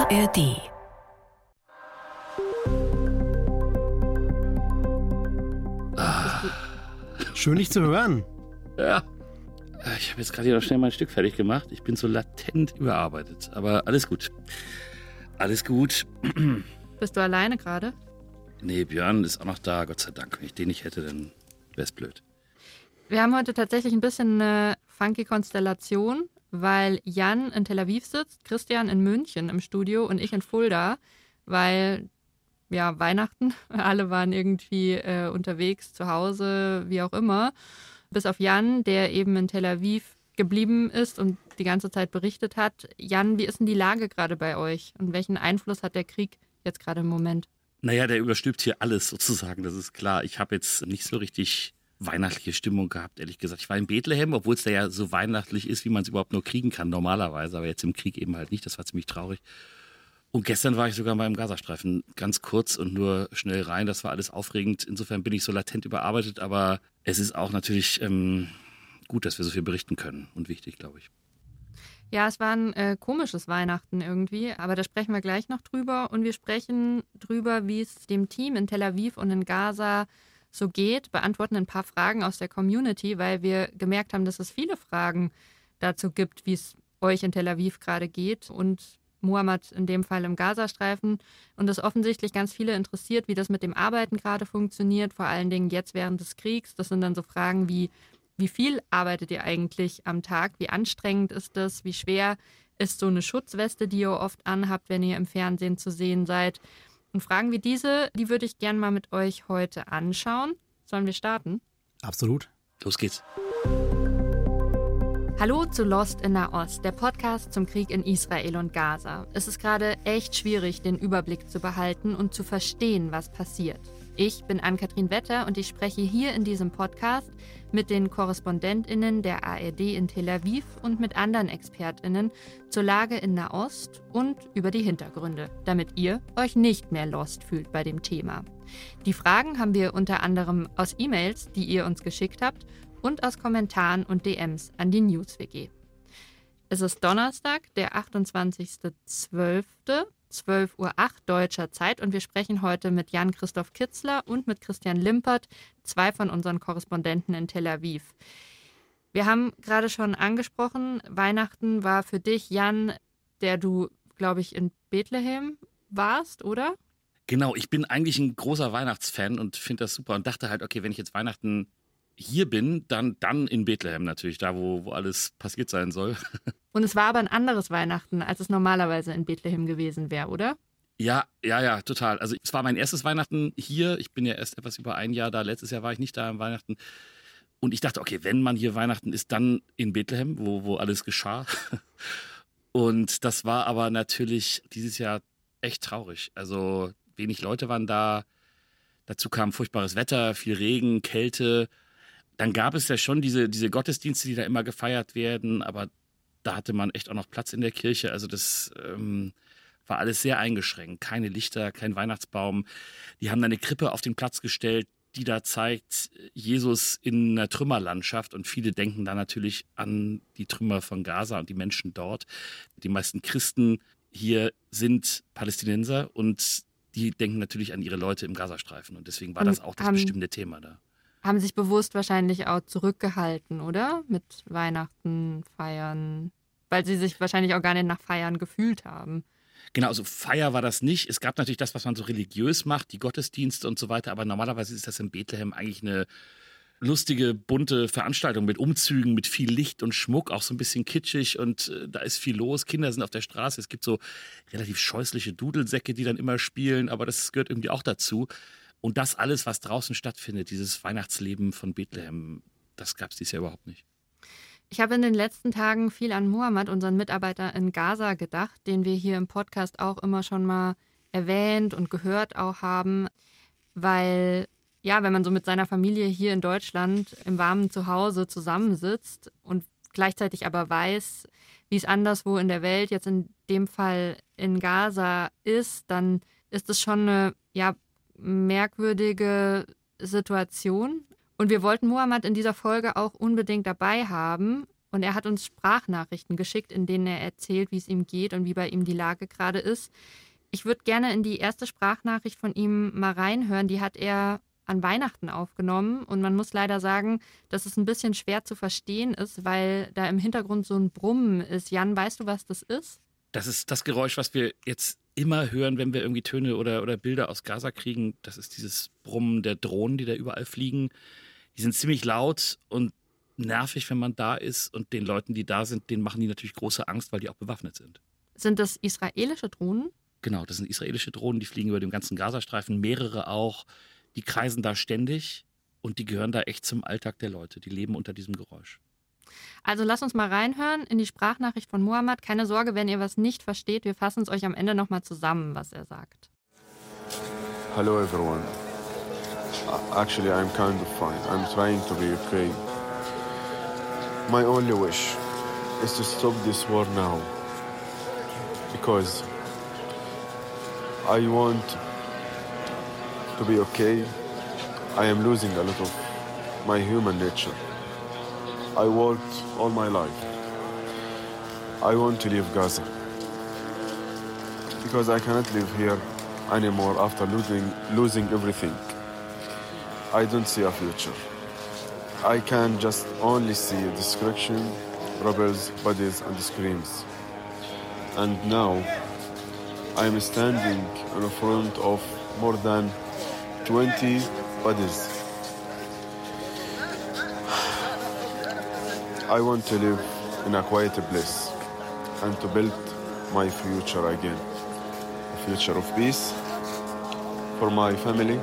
ARD. Schön, dich zu hören. Ja, ich habe jetzt gerade hier noch schnell mein Stück fertig gemacht. Ich bin so latent überarbeitet, aber alles gut. Alles gut. Bist du alleine gerade? Nee, Björn ist auch noch da, Gott sei Dank. Wenn ich den nicht hätte, dann wäre es blöd. Wir haben heute tatsächlich ein bisschen eine funky Konstellation, weil Jan in Tel Aviv sitzt, Christian in München im Studio und ich in Fulda, weil, ja, Weihnachten, alle waren irgendwie unterwegs, zu Hause, wie auch immer. Bis auf Jan, der eben in Tel Aviv geblieben ist und die ganze Zeit berichtet hat. Jan, wie ist denn die Lage gerade bei euch und welchen Einfluss hat der Krieg jetzt gerade im Moment? Naja, der überstülpt hier alles sozusagen, das ist klar. Ich habe jetzt nicht so richtig weihnachtliche Stimmung gehabt, ehrlich gesagt. Ich war in Bethlehem, obwohl es da ja so weihnachtlich ist, wie man es überhaupt nur kriegen kann normalerweise, aber jetzt im Krieg eben halt nicht, das war ziemlich traurig. Und gestern war ich sogar mal im Gazastreifen, ganz kurz und nur schnell rein, das war alles aufregend. Insofern bin ich so latent überarbeitet, aber es ist auch natürlich gut, dass wir so viel berichten können und wichtig, glaube ich. Ja, es war ein komisches Weihnachten irgendwie, aber da sprechen wir gleich noch drüber. Und wir sprechen drüber, wie es dem Team in Tel Aviv und in Gaza so geht, beantworten ein paar Fragen aus der Community, weil wir gemerkt haben, dass es viele Fragen dazu gibt, wie es euch in Tel Aviv gerade geht und Muhammad in dem Fall im Gazastreifen. Und es offensichtlich ganz viele interessiert, wie das mit dem Arbeiten gerade funktioniert, vor allen Dingen jetzt während des Kriegs. Das sind dann so Fragen wie viel arbeitet ihr eigentlich am Tag? Wie anstrengend ist das? Wie schwer ist so eine Schutzweste, die ihr oft anhabt, wenn ihr im Fernsehen zu sehen seid? Und Fragen wie diese, die würde ich gerne mal mit euch heute anschauen. Sollen wir starten? Absolut. Los geht's. Hallo zu Lost in Nahost, der Podcast zum Krieg in Israel und Gaza. Es ist gerade echt schwierig, den Überblick zu behalten und zu verstehen, was passiert. Ich bin Ann-Kathrin Wetter und ich spreche hier in diesem Podcast mit den KorrespondentInnen der ARD in Tel Aviv und mit anderen ExpertInnen zur Lage in Nahost und über die Hintergründe, damit ihr euch nicht mehr lost fühlt bei dem Thema. Die Fragen haben wir unter anderem aus E-Mails, die ihr uns geschickt habt, und aus Kommentaren und DMs an die NewsWG. Es ist Donnerstag, der 28.12., 12:08 Uhr deutscher Zeit und wir sprechen heute mit Jan-Christoph Kitzler und mit Christian Limpert, zwei von unseren Korrespondenten in Tel Aviv. Wir haben gerade schon angesprochen, Weihnachten war für dich, Jan, der du, glaube ich, in Bethlehem warst, oder? Genau, ich bin eigentlich ein großer Weihnachtsfan und finde das super und dachte halt, okay, wenn ich jetzt Weihnachten hier bin, dann in Bethlehem natürlich, da wo alles passiert sein soll. Und es war aber ein anderes Weihnachten, als es normalerweise in Bethlehem gewesen wäre, oder? Ja, total. Also es war mein erstes Weihnachten hier. Ich bin ja erst etwas über ein Jahr da. Letztes Jahr war ich nicht da am Weihnachten. Und ich dachte, okay, wenn man hier Weihnachten ist, dann in Bethlehem, wo alles geschah. Und das war aber natürlich dieses Jahr echt traurig. Also wenig Leute waren da. Dazu kam furchtbares Wetter, viel Regen, Kälte. Dann gab es ja schon diese Gottesdienste, die da immer gefeiert werden, aber da hatte man echt auch noch Platz in der Kirche. Also das war alles sehr eingeschränkt. Keine Lichter, kein Weihnachtsbaum. Die haben da eine Krippe auf den Platz gestellt, die da zeigt Jesus in einer Trümmerlandschaft. Und viele denken da natürlich an die Trümmer von Gaza und die Menschen dort. Die meisten Christen hier sind Palästinenser und die denken natürlich an ihre Leute im Gazastreifen. Und deswegen war das auch das bestimmte Thema da. Haben sich bewusst wahrscheinlich auch zurückgehalten, oder? Mit Weihnachten, Feiern, weil sie sich wahrscheinlich auch gar nicht nach Feiern gefühlt haben. Genau, also Feier war das nicht. Es gab natürlich das, was man so religiös macht, die Gottesdienste und so weiter, aber normalerweise ist das in Bethlehem eigentlich eine lustige, bunte Veranstaltung mit Umzügen, mit viel Licht und Schmuck, auch so ein bisschen kitschig und da ist viel los. Kinder sind auf der Straße, es gibt so relativ scheußliche Dudelsäcke, die dann immer spielen, aber das gehört irgendwie auch dazu. Und das alles, was draußen stattfindet, dieses Weihnachtsleben von Bethlehem, das gab es dieses Jahr überhaupt nicht. Ich habe in den letzten Tagen viel an Muhammad, unseren Mitarbeiter in Gaza, gedacht, den wir hier im Podcast auch immer schon mal erwähnt und gehört auch haben, weil, ja, wenn man so mit seiner Familie hier in Deutschland im warmen Zuhause zusammensitzt und gleichzeitig aber weiß, wie es anderswo in der Welt, jetzt in dem Fall in Gaza ist, dann ist es schon eine, ja, merkwürdige Situation. Und wir wollten Muhammad in dieser Folge auch unbedingt dabei haben. und er hat uns Sprachnachrichten geschickt, in denen er erzählt, wie es ihm geht und wie bei ihm die Lage gerade ist. Ich würde gerne in die erste Sprachnachricht von ihm mal reinhören. Die hat er an Weihnachten aufgenommen und man muss leider sagen, dass es ein bisschen schwer zu verstehen ist, weil da im Hintergrund so ein Brummen ist. Jan, weißt du, was das ist? Das ist das Geräusch, was wir jetzt immer hören, wenn wir irgendwie Töne oder Bilder aus Gaza kriegen. Das ist dieses Brummen der Drohnen, die da überall fliegen. Die sind ziemlich laut und nervig, wenn man da ist. Und den Leuten, die da sind, denen machen die natürlich große Angst, weil die auch bewaffnet sind. Sind das israelische Drohnen? Genau, das sind israelische Drohnen, die fliegen über den ganzen Gazastreifen, mehrere auch. Die kreisen da ständig und die gehören da echt zum Alltag der Leute. Die leben unter diesem Geräusch. Also lasst uns mal reinhören in die Sprachnachricht von Mohammed. Keine Sorge, wenn ihr was nicht versteht, wir fassen es euch am Ende nochmal zusammen, was er sagt. Hello everyone. Actually, I'm kind of fine. I'm trying to be okay. My only wish is to stop this war now. Because I want to be okay. I am losing a lot of my human nature. I worked all my life. I want to leave Gaza. Because I cannot live here anymore after losing everything. I don't see a future. I can just only see destruction, rebels, bodies and screams. And now I am standing in front of more than 20 bodies. I want to live in a quiet place and to build my future again. A future of peace for my family.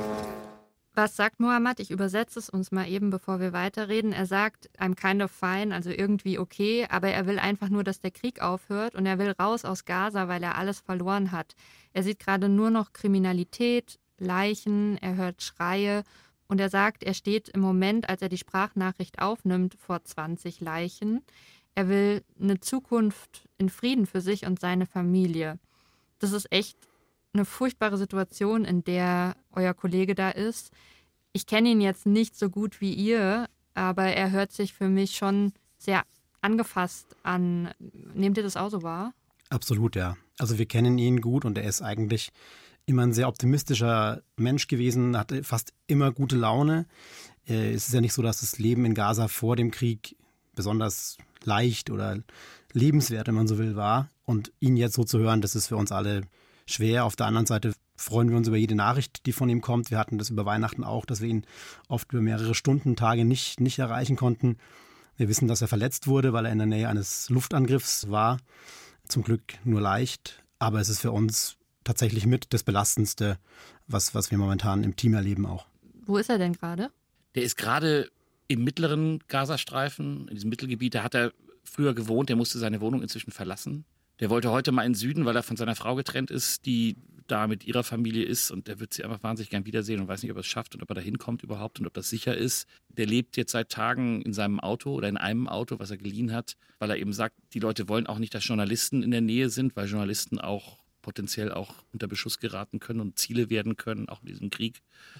Was sagt Mohammed? Ich übersetze es uns mal eben, bevor wir weiterreden. Er sagt, I'm kind of fine, also irgendwie okay, aber er will einfach nur, dass der Krieg aufhört und er will raus aus Gaza, weil er alles verloren hat. Er sieht gerade nur noch Kriminalität, Leichen, er hört Schreie und er sagt, er steht im Moment, als er die Sprachnachricht aufnimmt, vor 20 Leichen. Er will eine Zukunft in Frieden für sich und seine Familie. Das ist echt eine furchtbare Situation, in der euer Kollege da ist. Ich kenne ihn jetzt nicht so gut wie ihr, aber er hört sich für mich schon sehr angefasst an. Nehmt ihr das auch so wahr? Absolut, ja. Also wir kennen ihn gut und er ist eigentlich immer ein sehr optimistischer Mensch gewesen, hatte fast immer gute Laune. Es ist ja nicht so, dass das Leben in Gaza vor dem Krieg besonders leicht oder lebenswert, wenn man so will, war. Und ihn jetzt so zu hören, das ist für uns alle schwer. Auf der anderen Seite freuen wir uns über jede Nachricht, die von ihm kommt. Wir hatten das über Weihnachten auch, dass wir ihn oft über mehrere Stunden, Tage nicht erreichen konnten. Wir wissen, dass er verletzt wurde, weil er in der Nähe eines Luftangriffs war. Zum Glück nur leicht. Aber es ist für uns tatsächlich mit das Belastendste, was wir momentan im Team erleben auch. Wo ist er denn gerade? Der ist gerade im mittleren Gazastreifen, in diesem Mittelgebiet. Da hat er früher gewohnt, der musste seine Wohnung inzwischen verlassen. Der wollte heute mal in den Süden, weil er von seiner Frau getrennt ist, die da mit ihrer Familie ist und der wird sie einfach wahnsinnig gern wiedersehen und weiß nicht, ob er es schafft und ob er da hinkommt überhaupt und ob das sicher ist. Der lebt jetzt seit Tagen in seinem Auto oder in einem Auto, was er geliehen hat, weil er eben sagt, die Leute wollen auch nicht, dass Journalisten in der Nähe sind, weil Journalisten auch potenziell auch unter Beschuss geraten können und Ziele werden können, auch in diesem Krieg.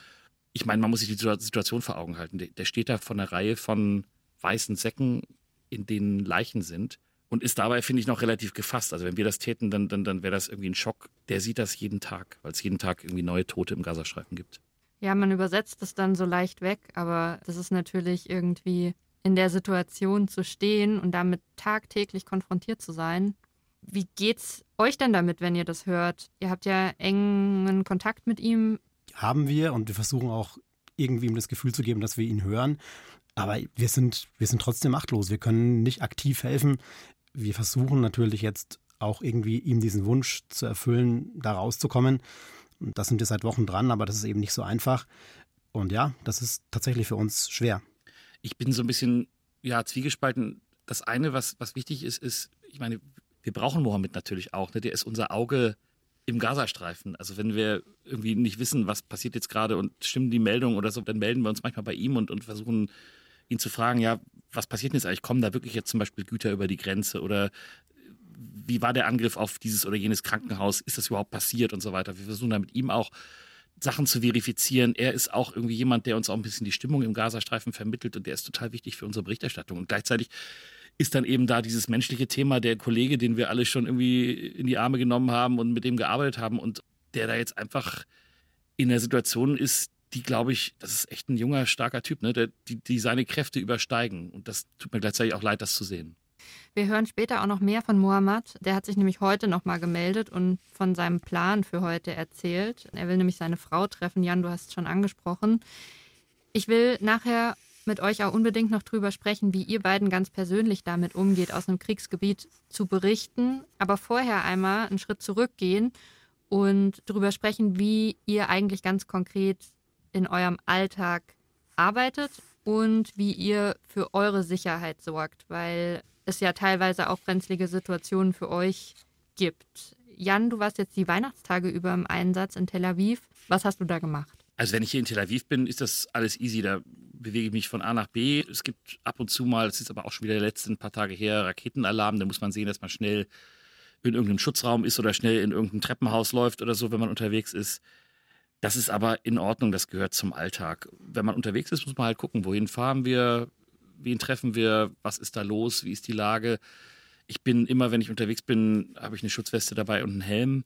Ich meine, man muss sich die Situation vor Augen halten. Der steht da vor einer Reihe von weißen Säcken, in denen Leichen sind. Und ist dabei, finde ich, noch relativ gefasst. Also wenn wir das täten, dann wäre das irgendwie ein Schock. Der sieht das jeden Tag, weil es jeden Tag irgendwie neue Tote im Gazastreifen gibt. Ja, man übersetzt es dann so leicht weg, aber das ist natürlich irgendwie in der Situation zu stehen und damit tagtäglich konfrontiert zu sein. Wie geht's euch denn damit, wenn ihr das hört? Ihr habt ja engen Kontakt mit ihm. Haben wir und wir versuchen auch irgendwie ihm das Gefühl zu geben, dass wir ihn hören. Aber wir sind trotzdem machtlos. Wir können nicht aktiv helfen. Wir versuchen natürlich jetzt auch irgendwie ihm diesen Wunsch zu erfüllen, da rauszukommen. Da sind wir seit Wochen dran, aber das ist eben nicht so einfach. Und ja, das ist tatsächlich für uns schwer. Ich bin so ein bisschen zwiegespalten. Das eine, was wichtig ist, ich meine, wir brauchen Mohammed natürlich auch. Ne? Der ist unser Auge im Gazastreifen. Also wenn wir irgendwie nicht wissen, was passiert jetzt gerade und stimmen die Meldungen oder so, dann melden wir uns manchmal bei ihm und versuchen ihn zu fragen, ja, was passiert denn jetzt eigentlich? Kommen da wirklich jetzt zum Beispiel Güter über die Grenze oder wie war der Angriff auf dieses oder jenes Krankenhaus? Ist das überhaupt passiert und so weiter? Wir versuchen da mit ihm auch Sachen zu verifizieren. Er ist auch irgendwie jemand, der uns auch ein bisschen die Stimmung im Gazastreifen vermittelt und der ist total wichtig für unsere Berichterstattung. Und gleichzeitig ist dann eben da dieses menschliche Thema, der Kollege, den wir alle schon irgendwie in die Arme genommen haben und mit dem gearbeitet haben und der da jetzt einfach in der Situation ist, die, glaube ich, das ist echt ein junger, starker Typ, ne, die seine Kräfte übersteigen. Und das tut mir gleichzeitig auch leid, das zu sehen. Wir hören später auch noch mehr von Mohammad. Der hat sich nämlich heute nochmal gemeldet und von seinem Plan für heute erzählt. Er will nämlich seine Frau treffen. Jan, du hast es schon angesprochen. Ich will nachher mit euch auch unbedingt noch drüber sprechen, wie ihr beiden ganz persönlich damit umgeht, aus einem Kriegsgebiet zu berichten. Aber vorher einmal einen Schritt zurückgehen und darüber sprechen, wie ihr eigentlich ganz konkret in eurem Alltag arbeitet und wie ihr für eure Sicherheit sorgt, weil es ja teilweise auch brenzlige Situationen für euch gibt. Jan, du warst jetzt die Weihnachtstage über im Einsatz in Tel Aviv. Was hast du da gemacht? Also wenn ich hier in Tel Aviv bin, ist das alles easy. Da bewege ich mich von A nach B. Es gibt ab und zu mal, das ist aber auch schon wieder der letzten paar Tage her, Raketenalarm. Da muss man sehen, dass man schnell in irgendeinem Schutzraum ist oder schnell in irgendein Treppenhaus läuft oder so, wenn man unterwegs ist. Das ist aber in Ordnung, das gehört zum Alltag. Wenn man unterwegs ist, muss man halt gucken, wohin fahren wir, wen treffen wir, was ist da los, wie ist die Lage. Ich bin immer, wenn ich unterwegs bin, habe ich eine Schutzweste dabei und einen Helm.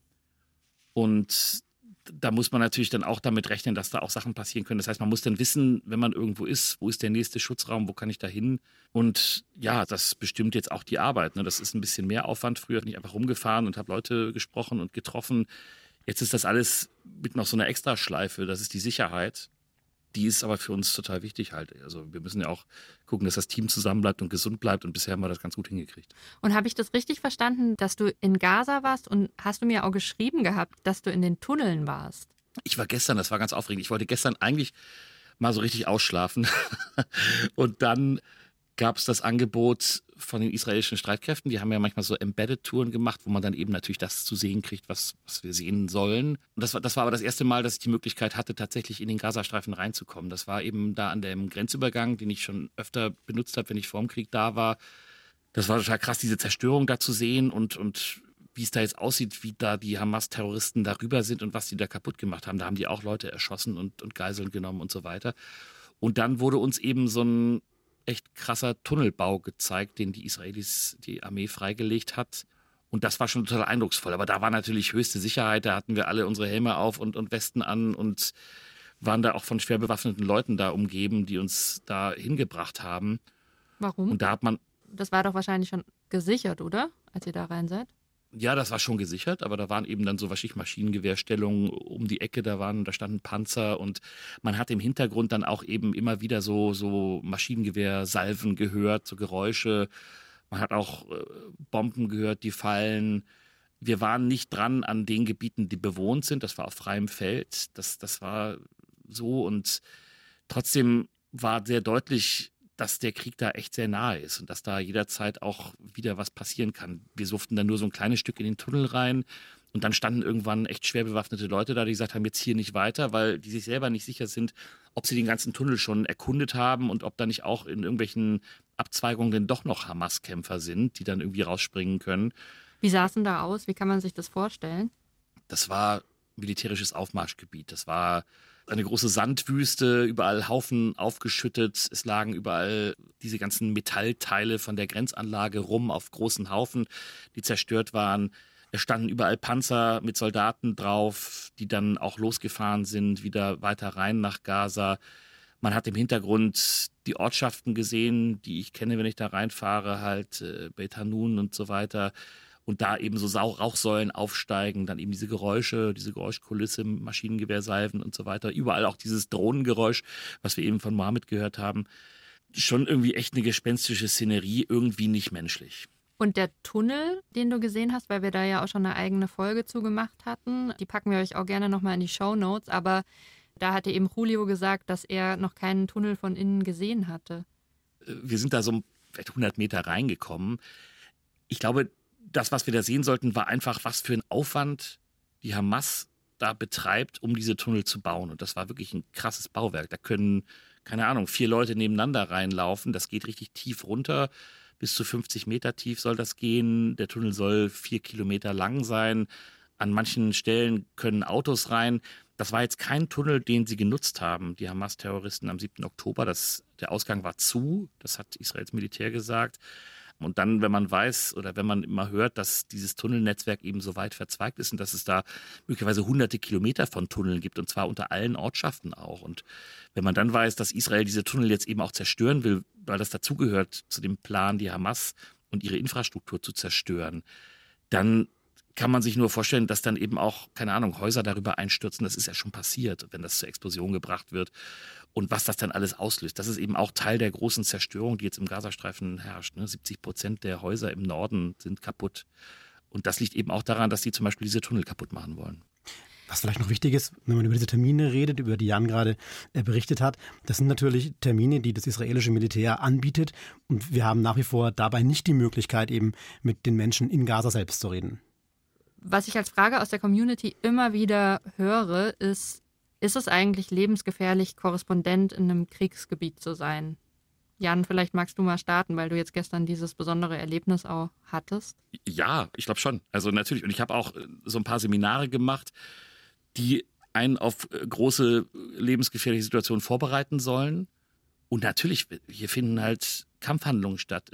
Und da muss man natürlich dann auch damit rechnen, dass da auch Sachen passieren können. Das heißt, man muss dann wissen, wenn man irgendwo ist, wo ist der nächste Schutzraum, wo kann ich da hin? Und ja, das bestimmt jetzt auch die Arbeit. Ne? Das ist ein bisschen mehr Aufwand. Früher bin ich einfach rumgefahren und habe Leute gesprochen und getroffen. Jetzt ist das alles mit noch so einer Extraschleife. Das ist die Sicherheit. Die ist aber für uns total wichtig halt. Also wir müssen ja auch gucken, dass das Team zusammenbleibt und gesund bleibt. Und bisher haben wir das ganz gut hingekriegt. Und habe ich das richtig verstanden, dass du in Gaza warst und hast du mir auch geschrieben gehabt, dass du in den Tunneln warst? Ich war gestern, das war ganz aufregend. Ich wollte gestern eigentlich mal so richtig ausschlafen. Und dann gab es das Angebot von den israelischen Streitkräften. Die haben ja manchmal so Embedded-Touren gemacht, wo man dann eben natürlich das zu sehen kriegt, was wir sehen sollen. Und das war aber das erste Mal, dass ich die Möglichkeit hatte, tatsächlich in den Gazastreifen reinzukommen. Das war eben da an dem Grenzübergang, den ich schon öfter benutzt habe, wenn ich vor dem Krieg da war. Das war total krass, diese Zerstörung da zu sehen und wie es da jetzt aussieht, wie da die Hamas-Terroristen darüber sind und was die da kaputt gemacht haben. Da haben die auch Leute erschossen und Geiseln genommen und so weiter. Und dann wurde uns eben so ein echt krasser Tunnelbau gezeigt, den die Israelis, die Armee freigelegt hat. Und das war schon total eindrucksvoll. Aber da war natürlich höchste Sicherheit. Da hatten wir alle unsere Helme auf und Westen an und waren da auch von schwer bewaffneten Leuten da umgeben, die uns da hingebracht haben. Warum? Und da hat man... Das war doch wahrscheinlich schon gesichert, oder? Als ihr da rein seid? Ja, das war schon gesichert, aber da waren eben dann so wahrscheinlich Maschinengewehrstellungen um die Ecke, da standen Panzer und man hat im Hintergrund dann auch eben immer wieder so Maschinengewehrsalven gehört, so Geräusche. Man hat auch Bomben gehört, die fallen. Wir waren nicht dran an den Gebieten, die bewohnt sind. Das war auf freiem Feld. Das war so und trotzdem war sehr deutlich, dass der Krieg da echt sehr nahe ist und dass da jederzeit auch wieder was passieren kann. Wir durften dann nur so ein kleines Stück in den Tunnel rein und dann standen irgendwann echt schwer bewaffnete Leute da, die gesagt haben, jetzt hier nicht weiter, weil die sich selber nicht sicher sind, ob sie den ganzen Tunnel schon erkundet haben und ob da nicht auch in irgendwelchen Abzweigungen denn doch noch Hamas-Kämpfer sind, die dann irgendwie rausspringen können. Wie sah es denn da aus? Wie kann man sich das vorstellen? Das war militärisches Aufmarschgebiet. Das war eine große Sandwüste, überall Haufen aufgeschüttet. Es lagen überall diese ganzen Metallteile von der Grenzanlage rum auf großen Haufen, die zerstört waren. Es standen überall Panzer mit Soldaten drauf, die dann auch losgefahren sind, wieder weiter rein nach Gaza. Man hat im Hintergrund die Ortschaften gesehen, die ich kenne, wenn ich da reinfahre, halt Beit Hanun und so weiter. Und da eben so Rauchsäulen aufsteigen, dann eben diese Geräusche, diese Geräuschkulisse, Maschinengewehrsalven und so weiter. Überall auch dieses Drohnengeräusch, was wir eben von Mohammed gehört haben. Schon irgendwie echt eine gespenstische Szenerie, irgendwie nicht menschlich. Und der Tunnel, den du gesehen hast, weil wir da ja auch schon eine eigene Folge zu gemacht hatten, die packen wir euch auch gerne nochmal in die Shownotes, aber da hatte eben Julio gesagt, dass er noch keinen Tunnel von innen gesehen hatte. Wir sind da so vielleicht 100 Meter reingekommen. Ich glaube, das, was wir da sehen sollten, war einfach, was für ein Aufwand die Hamas da betreibt, um diese Tunnel zu bauen. Und das war wirklich ein krasses Bauwerk. Da können, keine Ahnung, 4 Leute nebeneinander reinlaufen. Das geht richtig tief runter. Bis zu 50 Meter tief soll das gehen. Der Tunnel soll 4 Kilometer lang sein. An manchen Stellen können Autos rein. Das war jetzt kein Tunnel, den sie genutzt haben, die Hamas-Terroristen am 7. Oktober. Der Ausgang war zu. Das hat Israels Militär gesagt. Und dann, wenn man weiß oder wenn man immer hört, dass dieses Tunnelnetzwerk eben so weit verzweigt ist und dass es da möglicherweise hunderte Kilometer von Tunneln gibt und zwar unter allen Ortschaften auch. Und wenn man dann weiß, dass Israel diese Tunnel jetzt eben auch zerstören will, weil das dazugehört zu dem Plan, die Hamas und ihre Infrastruktur zu zerstören, dann kann man sich nur vorstellen, dass dann eben auch, keine Ahnung, Häuser darüber einstürzen. Das ist ja schon passiert, wenn das zur Explosion gebracht wird. Und was das dann alles auslöst. Das ist eben auch Teil der großen Zerstörung, die jetzt im Gazastreifen herrscht. 70% der Häuser im Norden sind kaputt. Und das liegt eben auch daran, dass die zum Beispiel diese Tunnel kaputt machen wollen. Was vielleicht noch wichtig ist, wenn man über diese Termine redet, über die Jan gerade berichtet hat, das sind natürlich Termine, die das israelische Militär anbietet. Und wir haben nach wie vor dabei nicht die Möglichkeit, eben mit den Menschen in Gaza selbst zu reden. Was ich als Frage aus der Community immer wieder höre, ist es eigentlich lebensgefährlich, Korrespondent in einem Kriegsgebiet zu sein? Jan, vielleicht magst du mal starten, weil du jetzt gestern dieses besondere Erlebnis auch hattest. Ja, ich glaube schon. Also natürlich. Und ich habe auch so ein paar Seminare gemacht, die einen auf große lebensgefährliche Situationen vorbereiten sollen. Und natürlich, hier finden halt Kampfhandlungen statt.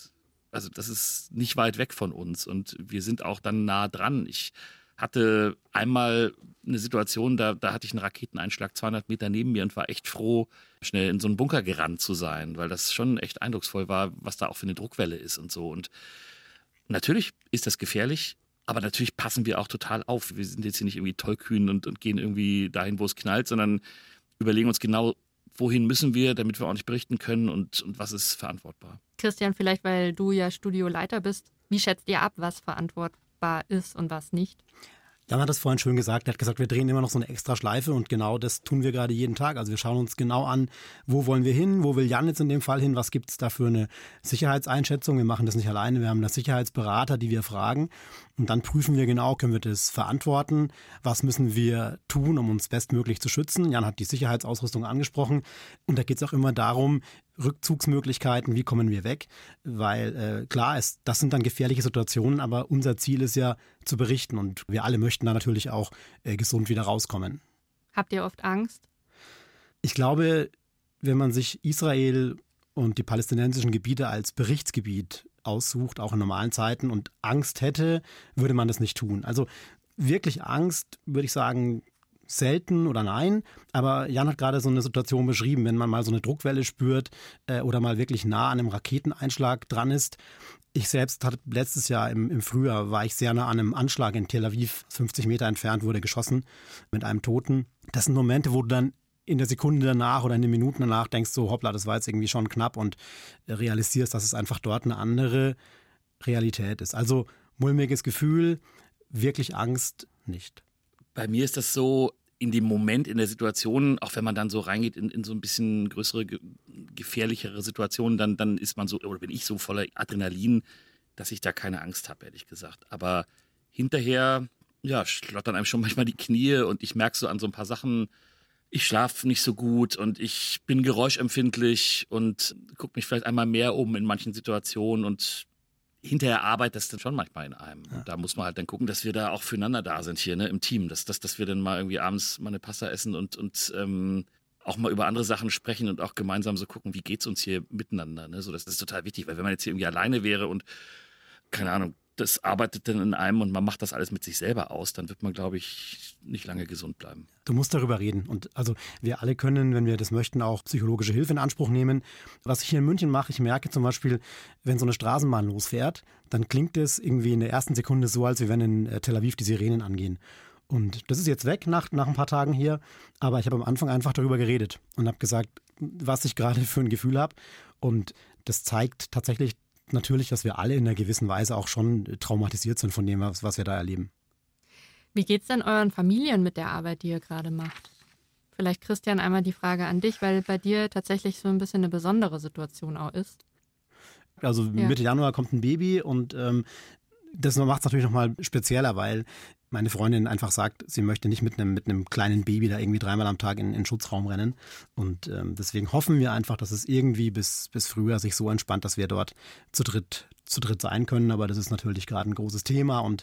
Also das ist nicht weit weg von uns und wir sind auch dann nah dran. Ich hatte einmal eine Situation, da hatte ich einen Raketeneinschlag 200 Meter neben mir und war echt froh, schnell in so einen Bunker gerannt zu sein, weil das schon echt eindrucksvoll war, was da auch für eine Druckwelle ist und so. Und natürlich ist das gefährlich, aber natürlich passen wir auch total auf. Wir sind jetzt hier nicht irgendwie tollkühn und gehen irgendwie dahin, wo es knallt, sondern überlegen uns genau, wohin müssen wir, damit wir auch nicht berichten können und was ist verantwortbar. Christian, vielleicht weil du ja Studioleiter bist, wie schätzt ihr ab, was verantwortbar ist und was nicht? Jan hat es vorhin schön gesagt, er hat gesagt, wir drehen immer noch so eine extra Schleife und genau das tun wir gerade jeden Tag. Also wir schauen uns genau an, wo wollen wir hin, wo will Jan jetzt in dem Fall hin, was gibt es da für eine Sicherheitseinschätzung. Wir machen das nicht alleine, wir haben da Sicherheitsberater, die wir fragen und dann prüfen wir genau, können wir das verantworten, was müssen wir tun, um uns bestmöglich zu schützen. Jan hat die Sicherheitsausrüstung angesprochen und da geht es auch immer darum, Rückzugsmöglichkeiten, wie kommen wir weg, weil klar, das sind dann gefährliche Situationen, aber unser Ziel ist ja zu berichten und wir alle möchten da natürlich auch gesund wieder rauskommen. Habt ihr oft Angst? Ich glaube, wenn man sich Israel und die palästinensischen Gebiete als Berichtsgebiet aussucht, auch in normalen Zeiten und Angst hätte, würde man das nicht tun. Also wirklich Angst, würde ich sagen, selten oder nein, aber Jan hat gerade so eine Situation beschrieben, wenn man mal so eine Druckwelle spürt oder mal wirklich nah an einem Raketeneinschlag dran ist. Ich selbst hatte letztes Jahr im Frühjahr, war ich sehr nah an einem Anschlag in Tel Aviv, 50 Meter entfernt wurde geschossen mit einem Toten. Das sind Momente, wo du dann in der Sekunde danach oder in den Minuten danach denkst so, hoppla, das war jetzt irgendwie schon knapp und realisierst, dass es einfach dort eine andere Realität ist. Also mulmiges Gefühl, wirklich Angst nicht. Bei mir ist das so, in dem Moment, in der Situation, auch wenn man dann so reingeht in so ein bisschen größere, gefährlichere Situationen, dann ist man so, oder bin ich so voller Adrenalin, dass ich da keine Angst habe, ehrlich gesagt. Aber hinterher, ja, schlottern einem schon manchmal die Knie und ich merke so an so ein paar Sachen, ich schlafe nicht so gut und ich bin geräuschempfindlich und gucke mich vielleicht einmal mehr um in manchen Situationen und hinterher arbeitet das dann schon manchmal in einem. Ja. Und da muss man halt dann gucken, dass wir da auch füreinander da sind hier, ne, im Team. Dass wir dann mal irgendwie abends mal eine Pasta essen und auch mal über andere Sachen sprechen und auch gemeinsam so gucken, wie geht's uns hier miteinander. Ne? So, das ist total wichtig, weil wenn man jetzt hier irgendwie alleine wäre und, keine Ahnung, das arbeitet dann in einem und man macht das alles mit sich selber aus, dann wird man, glaube ich, nicht lange gesund bleiben. Du musst darüber reden. Und also wir alle können, wenn wir das möchten, auch psychologische Hilfe in Anspruch nehmen. Was ich hier in München mache, ich merke zum Beispiel, wenn so eine Straßenbahn losfährt, dann klingt es irgendwie in der ersten Sekunde so, als wenn in Tel Aviv die Sirenen angehen. Und das ist jetzt weg nach ein paar Tagen hier, aber ich habe am Anfang einfach darüber geredet und habe gesagt, was ich gerade für ein Gefühl habe. Und das zeigt tatsächlich natürlich, dass wir alle in einer gewissen Weise auch schon traumatisiert sind von dem, was wir da erleben. Wie geht's denn euren Familien mit der Arbeit, die ihr gerade macht? Vielleicht, Christian, einmal die Frage an dich, weil bei dir tatsächlich so ein bisschen eine besondere Situation auch ist. Also Mitte Januar kommt ein Baby und das macht es natürlich nochmal spezieller, weil meine Freundin einfach sagt, sie möchte nicht mit einem kleinen Baby da irgendwie 3-mal am Tag in den Schutzraum rennen. Und deswegen hoffen wir einfach, dass es irgendwie bis Frühjahr sich so entspannt, dass wir dort zu dritt sein können. Aber das ist natürlich gerade ein großes Thema und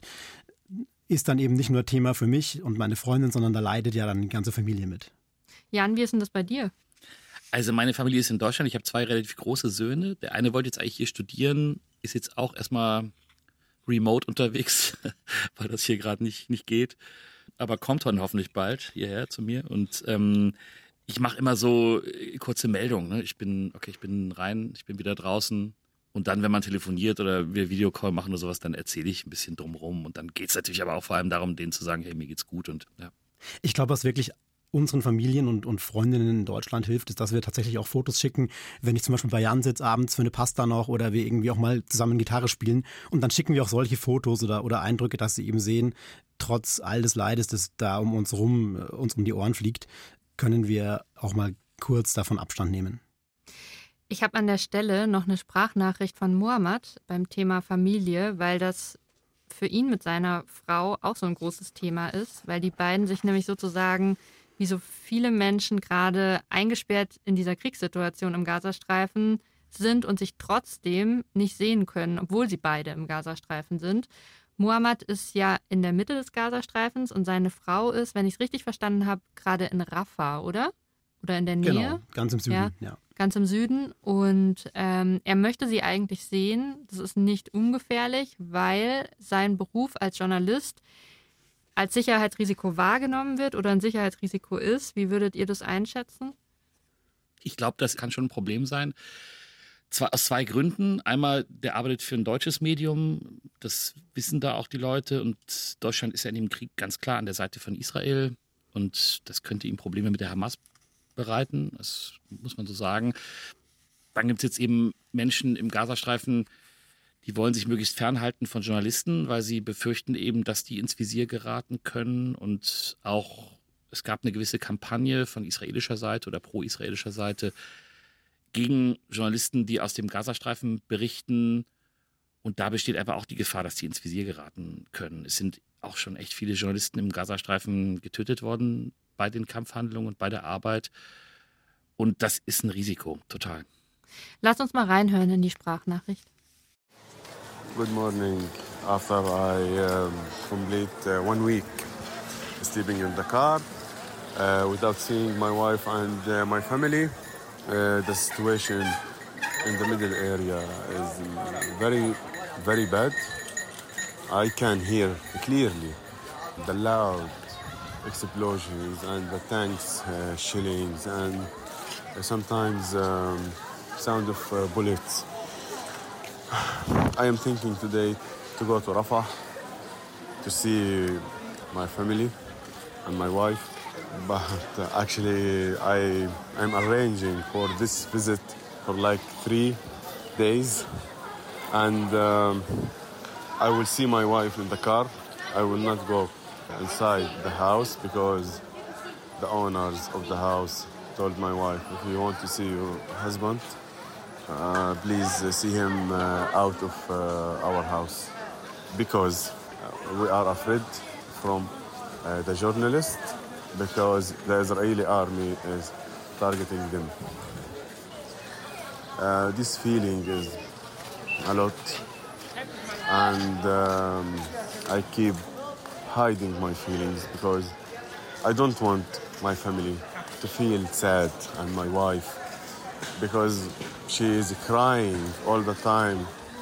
ist dann eben nicht nur Thema für mich und meine Freundin, sondern da leidet ja dann die ganze Familie mit. Jan, wie ist denn das bei dir? Also meine Familie ist in Deutschland. Ich habe 2 relativ große Söhne. Der eine wollte jetzt eigentlich hier studieren, ist jetzt auch erstmal remote unterwegs, weil das hier gerade nicht geht. Aber kommt dann hoffentlich bald hierher zu mir. Und ich mache immer so kurze Meldungen. Ne? Ich bin rein, ich bin wieder draußen. Und dann, wenn man telefoniert oder wir Videocall machen oder sowas, dann erzähle ich ein bisschen drumherum. Und dann geht es natürlich aber auch vor allem darum, denen zu sagen, hey, mir geht's gut. Und ja. Ich glaube, was wirklich unseren Familien und Freundinnen in Deutschland hilft, ist, dass wir tatsächlich auch Fotos schicken, wenn ich zum Beispiel bei Jan sitze abends für eine Pasta noch oder wir irgendwie auch mal zusammen Gitarre spielen. Und dann schicken wir auch solche Fotos oder Eindrücke, dass sie eben sehen, trotz all des Leides, das da uns um die Ohren fliegt, können wir auch mal kurz davon Abstand nehmen. Ich habe an der Stelle noch eine Sprachnachricht von Mohammad beim Thema Familie, weil das für ihn mit seiner Frau auch so ein großes Thema ist, weil die beiden sich nämlich sozusagen wie so viele Menschen gerade eingesperrt in dieser Kriegssituation im Gazastreifen sind und sich trotzdem nicht sehen können, obwohl sie beide im Gazastreifen sind. Mohammad ist ja in der Mitte des Gazastreifens und seine Frau ist, wenn ich es richtig verstanden habe, gerade in Rafah, oder? Oder in der Nähe? Genau, ganz im Süden, ja. Ganz im Süden. Und er möchte sie eigentlich sehen. Das ist nicht ungefährlich, weil sein Beruf als Journalist als Sicherheitsrisiko wahrgenommen wird oder ein Sicherheitsrisiko ist. Wie würdet ihr das einschätzen? Ich glaube, das kann schon ein Problem sein. Zwar aus 2 Gründen. Einmal, der arbeitet für ein deutsches Medium. Das wissen da auch die Leute. Und Deutschland ist ja in dem Krieg ganz klar an der Seite von Israel. Und das könnte ihm Probleme mit der Hamas bereiten. Das muss man so sagen. Dann gibt es jetzt eben Menschen im Gazastreifen, die wollen sich möglichst fernhalten von Journalisten, weil sie befürchten eben, dass die ins Visier geraten können. Und auch es gab eine gewisse Kampagne von israelischer Seite oder pro-israelischer Seite gegen Journalisten, die aus dem Gazastreifen berichten. Und da besteht einfach auch die Gefahr, dass die ins Visier geraten können. Es sind auch schon echt viele Journalisten im Gazastreifen getötet worden bei den Kampfhandlungen und bei der Arbeit. Und das ist ein Risiko, total. Lasst uns mal reinhören in die Sprachnachricht. Good morning. After I complete 1 week sleeping in the car without seeing my wife and my family, the situation in the middle area is very, very bad. I can hear clearly the loud explosions and the tanks shellings and sometimes sound of bullets. I am thinking today to go to Rafah to see my family and my wife, but actually I'm arranging for this visit for like 3 days, and I will see my wife in the car. I will not go inside the house because the owners of the house told my wife, if you want to see your husband, please see him out of our house, because we are afraid from the journalists, because the Israeli army is targeting them. This feeling is a lot, and I keep hiding my feelings because I don't want my family to feel sad, and my wife, because she is crying all the time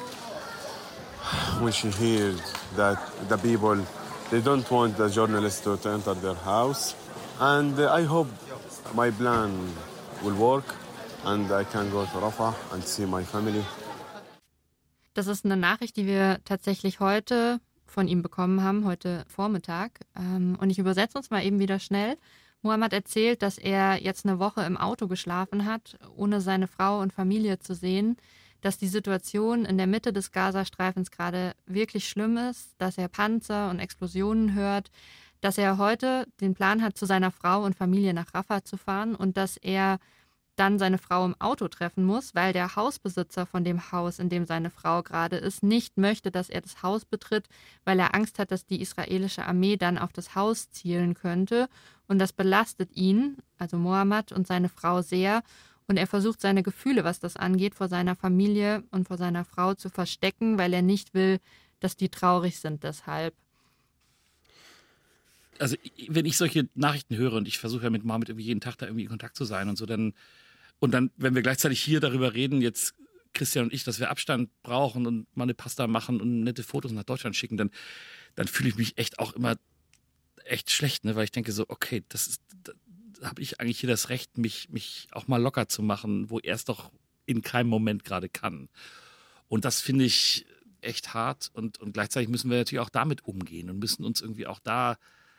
when she hears that the people, they don't want the journalists to enter their house. And I hope my plan will work and I can go to Rafah and see my family. Das ist eine Nachricht, die wir tatsächlich heute von ihm bekommen haben, heute Vormittag. Und ich übersetze uns mal eben wieder schnell. Mohammad erzählt, dass er jetzt eine Woche im Auto geschlafen hat, ohne seine Frau und Familie zu sehen, dass die Situation in der Mitte des Gazastreifens gerade wirklich schlimm ist, dass er Panzer und Explosionen hört, dass er heute den Plan hat, zu seiner Frau und Familie nach Rafah zu fahren und dass er dann seine Frau im Auto treffen muss, weil der Hausbesitzer von dem Haus, in dem seine Frau gerade ist, nicht möchte, dass er das Haus betritt, weil er Angst hat, dass die israelische Armee dann auf das Haus zielen könnte. Und das belastet ihn, also Mohammad und seine Frau sehr. Und er versucht, seine Gefühle, was das angeht, vor seiner Familie und vor seiner Frau zu verstecken, weil er nicht will, dass die traurig sind deshalb. Also wenn ich solche Nachrichten höre und ich versuche ja mit Mohammad irgendwie jeden Tag da irgendwie in Kontakt zu sein und so, dann Und dann, wenn wir gleichzeitig hier darüber reden, jetzt Christian und ich, dass wir Abstand brauchen und mal eine Pasta machen und nette Fotos nach Deutschland schicken, dann fühle ich mich echt auch immer echt schlecht, ne? Weil ich denke so, okay, da habe ich eigentlich hier das Recht, mich auch mal locker zu machen, wo er es doch in keinem Moment gerade kann. Und das finde ich echt hart und gleichzeitig müssen wir natürlich auch damit umgehen und müssen uns irgendwie auch da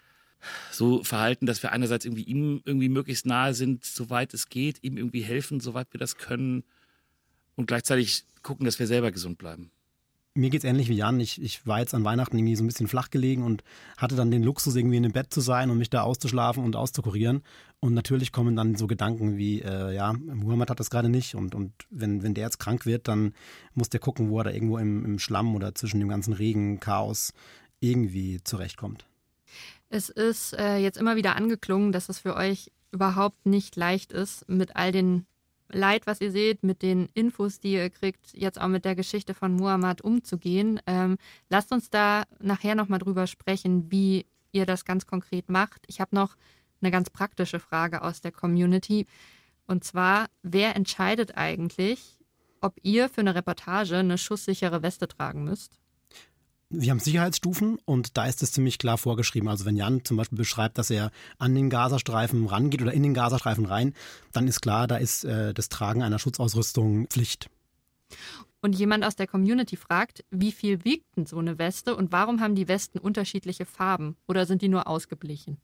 so verhalten, dass wir einerseits irgendwie ihm irgendwie möglichst nahe sind, soweit es geht, ihm irgendwie helfen, soweit wir das können und gleichzeitig gucken, dass wir selber gesund bleiben. Mir geht's ähnlich wie Jan. Ich war jetzt an Weihnachten irgendwie so ein bisschen flach gelegen und hatte dann den Luxus, irgendwie in dem Bett zu sein und mich da auszuschlafen und auszukurieren. Und natürlich kommen dann so Gedanken wie, Muhammad hat das gerade nicht und wenn der jetzt krank wird, dann muss der gucken, wo er da irgendwo im Schlamm oder zwischen dem ganzen Regen, Chaos irgendwie zurechtkommt. Es ist jetzt immer wieder angeklungen, dass es für euch überhaupt nicht leicht ist, mit all den Leid, was ihr seht, mit den Infos, die ihr kriegt, jetzt auch mit der Geschichte von Muhammad umzugehen. Lasst uns da nachher nochmal drüber sprechen, wie ihr das ganz konkret macht. Ich habe noch eine ganz praktische Frage aus der Community. Und zwar, wer entscheidet eigentlich, ob ihr für eine Reportage eine schusssichere Weste tragen müsst? Wir haben Sicherheitsstufen und da ist es ziemlich klar vorgeschrieben. Also wenn Jan zum Beispiel beschreibt, dass er an den Gazastreifen rangeht oder in den Gazastreifen rein, dann ist klar, da ist das Tragen einer Schutzausrüstung Pflicht. Und jemand aus der Community fragt, wie viel wiegt denn so eine Weste und warum haben die Westen unterschiedliche Farben oder sind die nur ausgeblichen?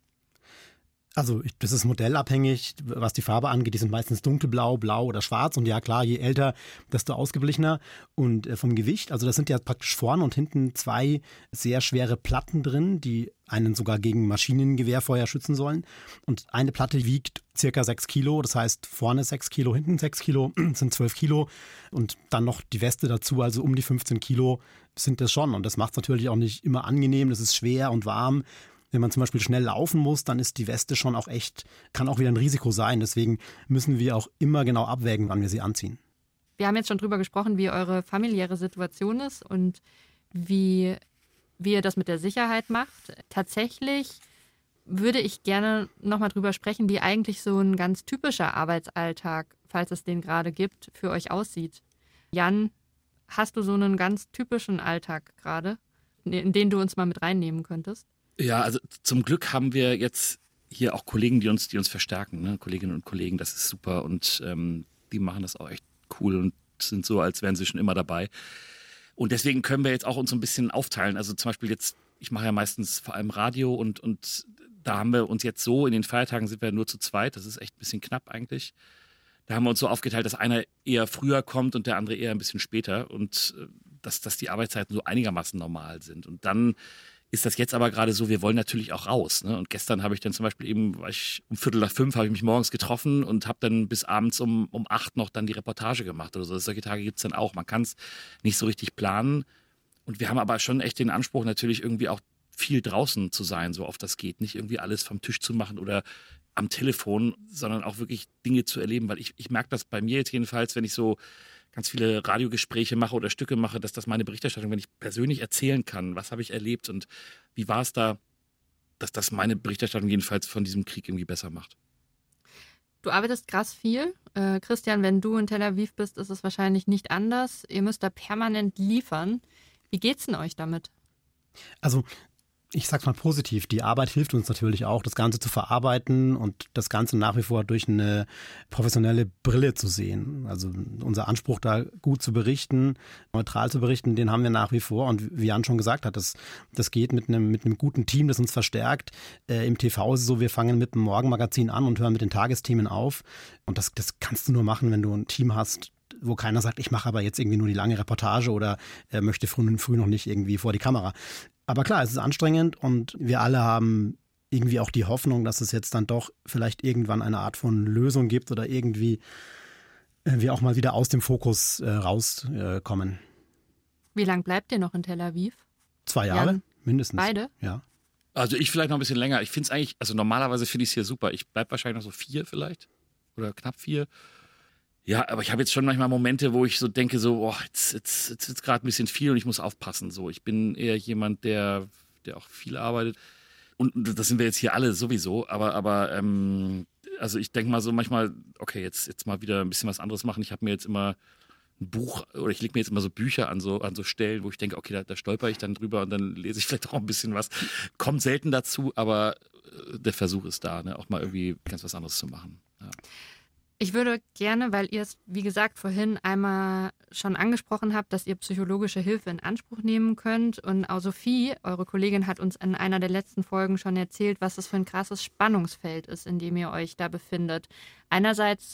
Also das ist modellabhängig, was die Farbe angeht. Die sind meistens dunkelblau, blau oder schwarz. Und ja klar, je älter, desto ausgeglichener. Und vom Gewicht, also das sind ja praktisch vorne und hinten 2 sehr schwere Platten drin, die einen sogar gegen Maschinengewehrfeuer schützen sollen. Und eine Platte wiegt circa 6 Kilo. Das heißt, vorne 6 Kilo, hinten 6 Kilo, sind 12 Kilo. Und dann noch die Weste dazu, also um die 15 Kilo sind das schon. Und das macht es natürlich auch nicht immer angenehm. Das ist schwer und warm. Wenn man zum Beispiel schnell laufen muss, dann ist die Weste schon auch echt, kann auch wieder ein Risiko sein. Deswegen müssen wir auch immer genau abwägen, wann wir sie anziehen. Wir haben jetzt schon drüber gesprochen, wie eure familiäre Situation ist und wie ihr das mit der Sicherheit macht. Tatsächlich würde ich gerne nochmal drüber sprechen, wie eigentlich so ein ganz typischer Arbeitsalltag, falls es den gerade gibt, für euch aussieht. Jan, hast du so einen ganz typischen Alltag gerade, in den du uns mal mit reinnehmen könntest? Ja, also zum Glück haben wir jetzt hier auch Kollegen, die uns verstärken, ne? Kolleginnen und Kollegen, das ist super und die machen das auch echt cool und sind so, als wären sie schon immer dabei. Und deswegen können wir jetzt auch uns so ein bisschen aufteilen. Also zum Beispiel jetzt, ich mache ja meistens vor allem Radio und da haben wir uns jetzt so, in den Feiertagen sind wir nur zu zweit, das ist echt ein bisschen knapp eigentlich. Da haben wir uns so aufgeteilt, dass einer eher früher kommt und der andere eher ein bisschen später und dass die Arbeitszeiten so einigermaßen normal sind. Und dann ist das jetzt aber gerade so, wir wollen natürlich auch raus. Ne? Und gestern habe ich dann zum Beispiel eben, war ich um 4:45 habe ich mich morgens getroffen und habe dann bis abends um 8 noch dann die Reportage gemacht oder so. Solche Tage gibt es dann auch. Man kann es nicht so richtig planen. Und wir haben aber schon echt den Anspruch, natürlich irgendwie auch viel draußen zu sein, so oft das geht. Nicht irgendwie alles vom Tisch zu machen oder am Telefon, sondern auch wirklich Dinge zu erleben. Weil ich merke das bei mir jetzt jedenfalls, wenn ich so ganz viele Radiogespräche mache oder Stücke mache, dass das meine Berichterstattung, wenn ich persönlich erzählen kann, was habe ich erlebt und wie war es da, dass das meine Berichterstattung jedenfalls von diesem Krieg irgendwie besser macht. Du arbeitest krass viel. Christian, wenn du in Tel Aviv bist, ist es wahrscheinlich nicht anders. Ihr müsst da permanent liefern. Wie geht's denn euch damit? Also ich sag's mal positiv, die Arbeit hilft uns natürlich auch, das Ganze zu verarbeiten und das Ganze nach wie vor durch eine professionelle Brille zu sehen. Also unser Anspruch, da gut zu berichten, neutral zu berichten, den haben wir nach wie vor. Und wie Jan schon gesagt hat, das geht mit einem guten Team, das uns verstärkt. Im TV ist es so, wir fangen mit dem Morgenmagazin an und hören mit den Tagesthemen auf. Und das kannst du nur machen, wenn du ein Team hast, wo keiner sagt, ich mache aber jetzt irgendwie nur die lange Reportage oder möchte früh noch nicht irgendwie vor die Kamera. Aber klar, es ist anstrengend und wir alle haben irgendwie auch die Hoffnung, dass es jetzt dann doch vielleicht irgendwann eine Art von Lösung gibt oder irgendwie wir auch mal wieder aus dem Fokus rauskommen. Wie lange bleibt ihr noch in Tel Aviv? 2 Jahre, Jan, mindestens. beide? Ja. Also ich vielleicht noch ein bisschen länger. Ich finde es eigentlich, also normalerweise finde ich es hier super. Ich bleibe wahrscheinlich noch so 4 vielleicht oder knapp 4. Ja, aber ich habe jetzt schon manchmal Momente, wo ich so denke, so, jetzt ist gerade ein bisschen viel und ich muss aufpassen. So, ich bin eher jemand, der auch viel arbeitet. Und das sind wir jetzt hier alle sowieso. Aber Also ich denke mal so manchmal, okay, jetzt mal wieder ein bisschen was anderes machen. Ich habe mir jetzt immer ein Buch oder ich lege mir jetzt immer so Bücher an so Stellen, wo ich denke, okay, da stolper ich dann drüber und dann lese ich vielleicht auch ein bisschen was. Kommt selten dazu, aber der Versuch ist da, ne? Auch mal irgendwie ganz was anderes zu machen. Ja. Ich würde gerne, weil ihr es, wie gesagt, vorhin einmal schon angesprochen habt, dass ihr psychologische Hilfe in Anspruch nehmen könnt. Und auch Sophie, eure Kollegin, hat uns in einer der letzten Folgen schon erzählt, was das für ein krasses Spannungsfeld ist, in dem ihr euch da befindet. Einerseits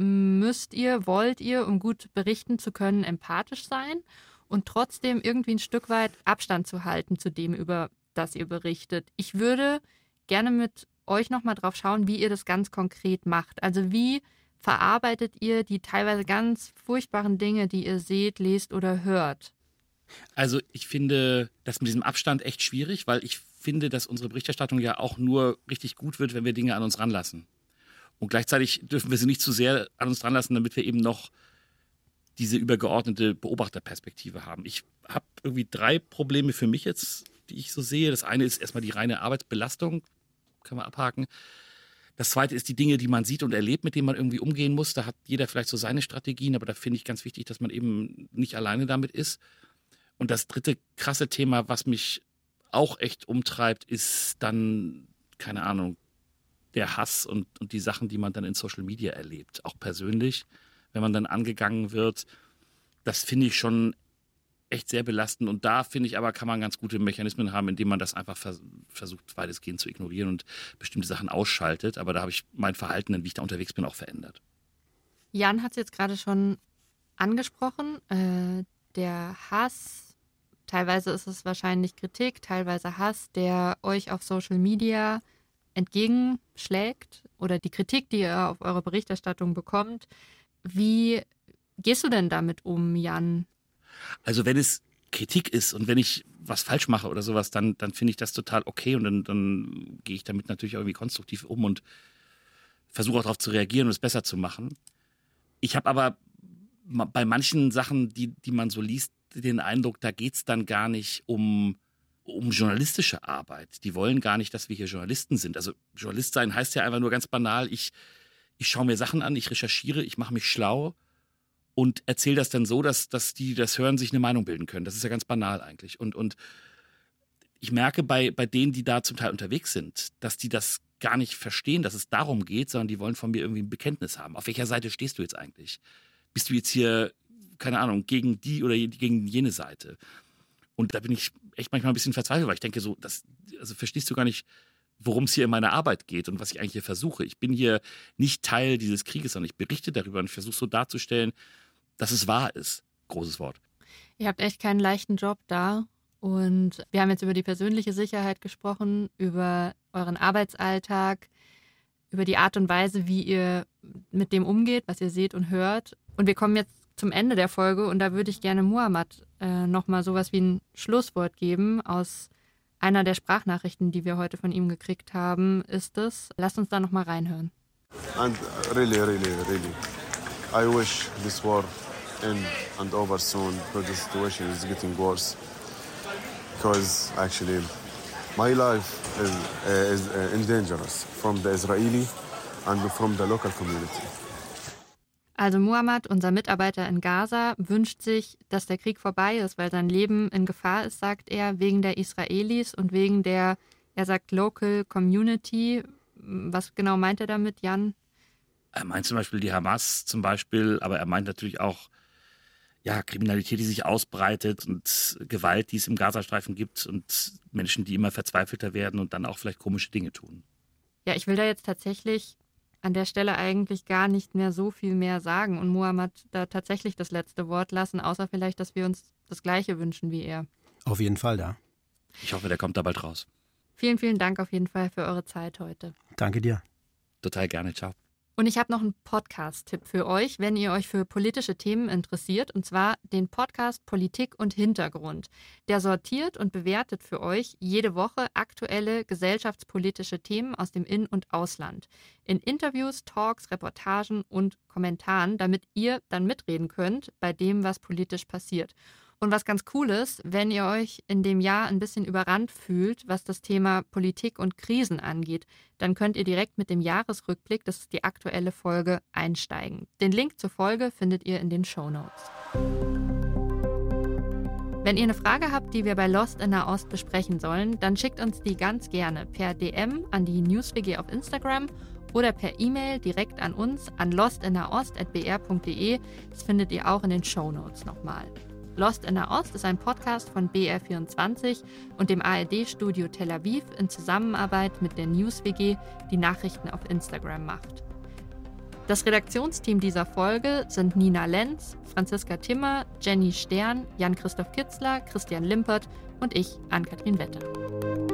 wollt ihr, um gut berichten zu können, empathisch sein und trotzdem irgendwie ein Stück weit Abstand zu halten zu dem, über das ihr berichtet. Ich würde gerne mit euch nochmal drauf schauen, wie ihr das ganz konkret macht. Also wie verarbeitet ihr die teilweise ganz furchtbaren Dinge, die ihr seht, lest oder hört? Also ich finde das mit diesem Abstand echt schwierig, weil ich finde, dass unsere Berichterstattung ja auch nur richtig gut wird, wenn wir Dinge an uns ranlassen. Und gleichzeitig dürfen wir sie nicht zu sehr an uns ranlassen, damit wir eben noch diese übergeordnete Beobachterperspektive haben. Ich habe irgendwie 3 Probleme für mich jetzt, die ich so sehe. Das eine ist erstmal die reine Arbeitsbelastung, kann man abhaken. Das zweite ist die Dinge, die man sieht und erlebt, mit denen man irgendwie umgehen muss. Da hat jeder vielleicht so seine Strategien, aber da finde ich ganz wichtig, dass man eben nicht alleine damit ist. Und das dritte krasse Thema, was mich auch echt umtreibt, ist dann, keine Ahnung, der Hass und die Sachen, die man dann in Social Media erlebt. Auch persönlich, wenn man dann angegangen wird. Das finde ich schon echt sehr belastend. Und da, finde ich aber, kann man ganz gute Mechanismen haben, indem man das einfach versucht, weitestgehend zu ignorieren und bestimmte Sachen ausschaltet. Aber da habe ich mein Verhalten, wie ich da unterwegs bin, auch verändert. Jan hat es jetzt gerade schon angesprochen. Der Hass, teilweise ist es wahrscheinlich Kritik, teilweise Hass, der euch auf Social Media entgegenschlägt oder die Kritik, die ihr auf eure Berichterstattung bekommt. Wie gehst du denn damit um, Jan? Also wenn es Kritik ist und wenn ich was falsch mache oder sowas, dann finde ich das total okay und dann gehe ich damit natürlich irgendwie konstruktiv um und versuche auch darauf zu reagieren und es besser zu machen. Ich habe aber bei manchen Sachen, die man so liest, den Eindruck, da geht es dann gar nicht um journalistische Arbeit. Die wollen gar nicht, dass wir hier Journalisten sind. Also Journalist sein heißt ja einfach nur ganz banal, ich schaue mir Sachen an, ich recherchiere, ich mache mich schlau und erzähle das dann so, dass die, die das hören, sich eine Meinung bilden können. Das ist ja ganz banal eigentlich. Und ich merke bei denen, die da zum Teil unterwegs sind, dass die das gar nicht verstehen, dass es darum geht, sondern die wollen von mir irgendwie ein Bekenntnis haben. Auf welcher Seite stehst du jetzt eigentlich? Bist du jetzt hier, keine Ahnung, gegen die oder gegen jene Seite? Und da bin ich echt manchmal ein bisschen verzweifelt, weil ich denke so, also verstehst du gar nicht, worum es hier in meiner Arbeit geht und was ich eigentlich hier versuche. Ich bin hier nicht Teil dieses Krieges, sondern ich berichte darüber und versuche so darzustellen, dass es wahr ist. Großes Wort. Ihr habt echt keinen leichten Job da. Und wir haben jetzt über die persönliche Sicherheit gesprochen, über euren Arbeitsalltag, über die Art und Weise, wie ihr mit dem umgeht, was ihr seht und hört. Und wir kommen jetzt zum Ende der Folge und da würde ich gerne Muhammad nochmal sowas wie ein Schlusswort geben. Aus einer der Sprachnachrichten, die wir heute von ihm gekriegt haben, ist es. Lasst uns da nochmal reinhören. And really, I wish this war end and over soon, because the situation is getting worse. Because actually, my life is in danger from the Israeli and from the local community. Also Muhammad, unser Mitarbeiter in Gaza, wünscht sich, dass der Krieg vorbei ist, weil sein Leben in Gefahr ist, sagt er, wegen der Israelis und wegen der, er sagt, Local Community. Was genau meint er damit, Jan? Er meint zum Beispiel die Hamas zum Beispiel, aber er meint natürlich auch Kriminalität, die sich ausbreitet und Gewalt, die es im Gazastreifen gibt und Menschen, die immer verzweifelter werden und dann auch vielleicht komische Dinge tun. Ja, ich will da jetzt tatsächlich an der Stelle eigentlich gar nicht mehr so viel mehr sagen und Muhammad da tatsächlich das letzte Wort lassen, außer vielleicht, dass wir uns das Gleiche wünschen wie er. Auf jeden Fall, ja. Ich hoffe, der kommt da bald raus. Vielen, vielen Dank auf jeden Fall für eure Zeit heute. Danke dir. Total gerne, ciao. Und ich habe noch einen Podcast-Tipp für euch, wenn ihr euch für politische Themen interessiert, und zwar den Podcast Politik und Hintergrund. Der sortiert und bewertet für euch jede Woche aktuelle gesellschaftspolitische Themen aus dem In- und Ausland. In Interviews, Talks, Reportagen und Kommentaren, damit ihr dann mitreden könnt bei dem, was politisch passiert. Und was ganz cool ist, wenn ihr euch in dem Jahr ein bisschen überrannt fühlt, was das Thema Politik und Krisen angeht, dann könnt ihr direkt mit dem Jahresrückblick, das ist die aktuelle Folge, einsteigen. Den Link zur Folge findet ihr in den Shownotes. Wenn ihr eine Frage habt, die wir bei Lost in Nahost besprechen sollen, dann schickt uns die ganz gerne per DM an die NewsWG auf Instagram oder per E-Mail direkt an uns an lostinnahost@br.de. Das findet ihr auch in den Shownotes nochmal. Lost in Nahost ist ein Podcast von BR24 und dem ARD-Studio Tel Aviv in Zusammenarbeit mit der NewsWG, die Nachrichten auf Instagram macht. Das Redaktionsteam dieser Folge sind Nina Lenz, Franziska Timmer, Jenny Stern, Jan-Christoph Kitzler, Christian Limpert und ich, Ann-Kathrin Wetter.